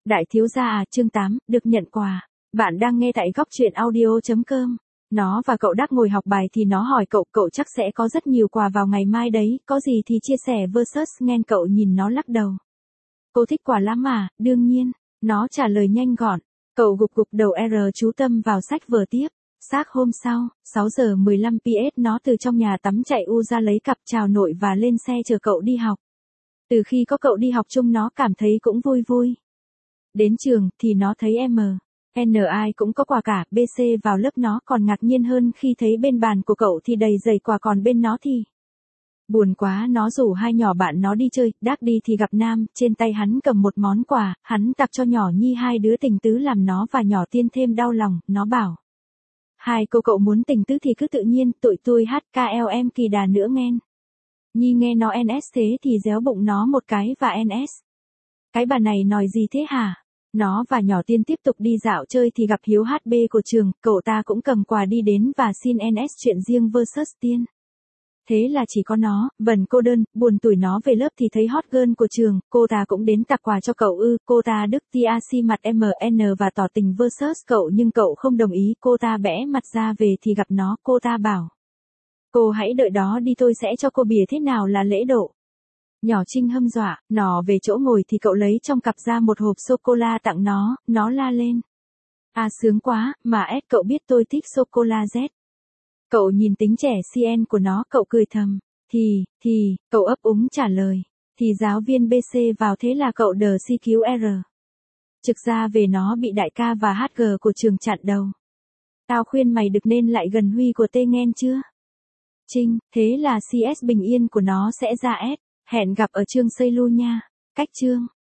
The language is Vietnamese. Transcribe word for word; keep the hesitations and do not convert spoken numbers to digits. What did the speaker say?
Đại thiếu gia à, chương tám, được nhận quà. Bạn đang nghe tại góc truyện audio.com. Nó và cậu Đắc ngồi học bài thì nó hỏi cậu, cậu chắc sẽ có rất nhiều quà vào ngày mai đấy, có gì thì chia sẻ versus nghe. Cậu nhìn nó lắc đầu. Cô thích quà lắm mà, đương nhiên. Nó trả lời nhanh gọn. Cậu gục gục đầu R chú tâm vào sách vở tiếp. Xác hôm sau, sáu giờ mười lăm pê em nó từ trong nhà tắm chạy u ra lấy cặp chào nội và lên xe chờ cậu đi học. Từ khi có cậu đi học chung nó cảm thấy cũng vui vui. Đến trường thì nó thấy M, N ai cũng có quà cả, B C vào lớp nó còn ngạc nhiên hơn khi thấy bên bàn của cậu thì đầy dày quà còn bên nó thì buồn quá. Nó rủ hai nhỏ bạn nó đi chơi, Đắc đi thì gặp Nam, trên tay hắn cầm một món quà, hắn tặng cho nhỏ Nhi hai đứa tình tứ làm nó và nhỏ Tiên thêm đau lòng, nó bảo. Hai cô cậu muốn tình tứ thì cứ tự nhiên, tụi tôi hát ca lờ em kỳ đà nữa nghen. Nhi nghe nó N S thế thì déo bụng nó một cái và N S. Cái bà này nói gì thế hả? Nó và nhỏ Tiên tiếp tục đi dạo chơi thì gặp Hiếu hát bê của trường, cậu ta cũng cầm quà đi đến và xin N S chuyện riêng versus Tiên. Thế là chỉ có nó, bần cô đơn, buồn tủi nó về lớp thì thấy hot girl của trường, cô ta cũng đến tặng quà cho cậu ư, cô ta Đức Tac mặt M N và tỏ tình versus cậu nhưng cậu không đồng ý, cô ta bẽ mặt ra về thì gặp nó, cô ta bảo. Cô hãy đợi đó đi tôi sẽ cho cô bìa thế nào là lễ độ. Nhỏ Trinh hâm dọa, nó về chỗ ngồi thì cậu lấy trong cặp ra một hộp sô-cô-la tặng nó, nó la lên. À sướng quá, mà S cậu biết tôi thích sô-cô-la Z. Cậu nhìn tính trẻ C N của nó, cậu cười thầm. Thì, thì, cậu ấp úng trả lời. Thì giáo viên B C vào thế là cậu đờ C Q R. Trực ra về nó bị đại ca và H G của trường chặn đầu. Tao khuyên mày được nên lại gần Huy của T nghen chưa? Trinh, thế là C S bình yên của nó sẽ ra S. Hẹn gặp ở chương xây lu nha. Cách chương.